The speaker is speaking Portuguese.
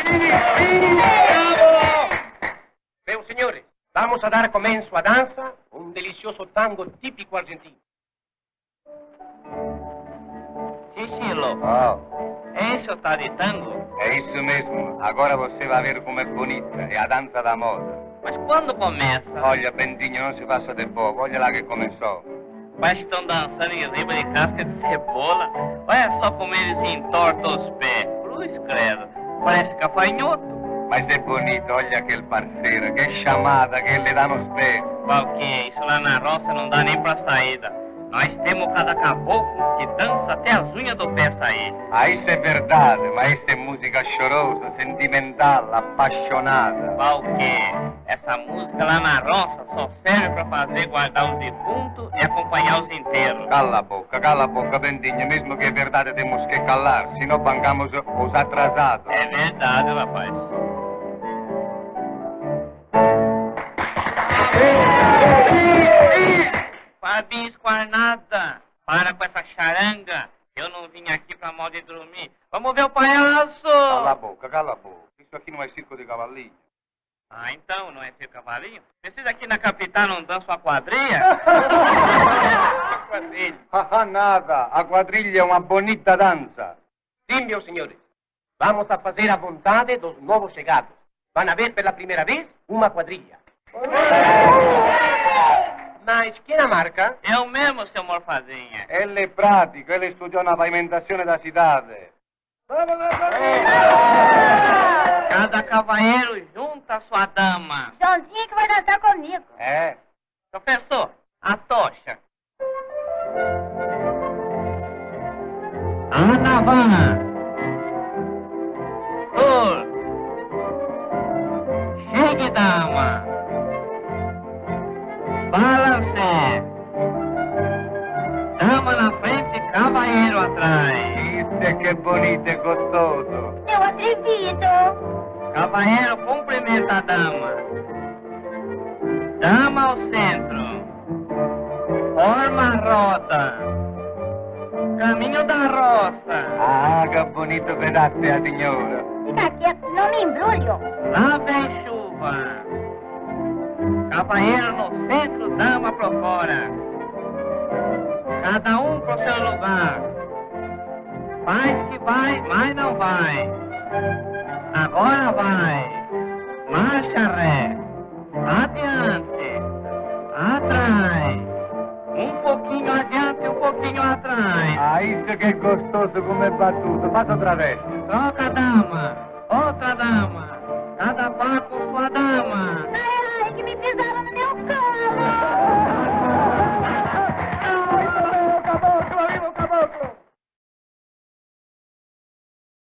Meus senhores, vamos a dar comienzo a danza, un delicioso tango típico argentino. Chichilo, esse é o tal de tango? É isso mesmo. Agora você vai ver como é bonita. É a dança da moda. Mas quando começa? Olha, Bentinho, não se faça de bobo. Olha lá que começou. Parece que estão dançando em riba de casca de cebola. Olha só como eles entortam os pés. Cruz credo. Parece cafanhoto. Mas é bonito. Olha aquele parceiro. Que chamada que ele dá nos pés. Qual que é? Isso lá na roça não dá nem pra saída. Nós temos cada caboclo que dança até as unhas do pé sair. Ah, isso é verdade, mas isso é música chorosa, sentimental, apaixonada. Qual que é? Essa música lá na roça só serve pra fazer guardar os defuntos e acompanhar os enterros. Cala a boca, Bentinho. Mesmo que é verdade, temos que calar, senão bancamos os atrasados. É verdade, rapaz. Fabinho Esquarnada, para com essa charanga. Eu não vim aqui pra mal de dormir. Vamos ver o palhaço! Cala a boca. Isso aqui não é circo de cavalinho. Ah, então, não é ser cavalinho? Vocês aqui na capital não dançam a quadrilha? Nada. A quadrilha é uma bonita dança. Sim, meus senhores, vamos a fazer a vontade dos novos chegados. Van a ver pela primeira vez uma quadrilha. Mas quem a marca? Eu mesmo, seu Morfazinha. Ele é prático, ele estudou na pavimentação da cidade. Cada cavalheiro junta a sua dama. Joãozinho que vai dançar comigo. É? Professor, a tocha. Anavan. Chegue, dama. Balance. Dama na frente, cavalheiro atrás. Isso é que é bonito e gostoso. Seu atrevido. Cavalheiro cumprimenta a dama. Dama ao centro. Forma a roda. Caminho da roça. Ah, que bonito pedaço é a senhora. Fica quieto, não me embrulho. Lá vem chuva. Cavalheiro no centro, dama pro fora. Cada um pro seu lugar. Faz que vai, mas não vai. Agora vai. Marcha ré. Adiante. Atrás. Um pouquinho adiante, um pouquinho atrás. Ah, isso que é gostoso como é batuto. Passa outra vez. Troca, dama. Outra dama.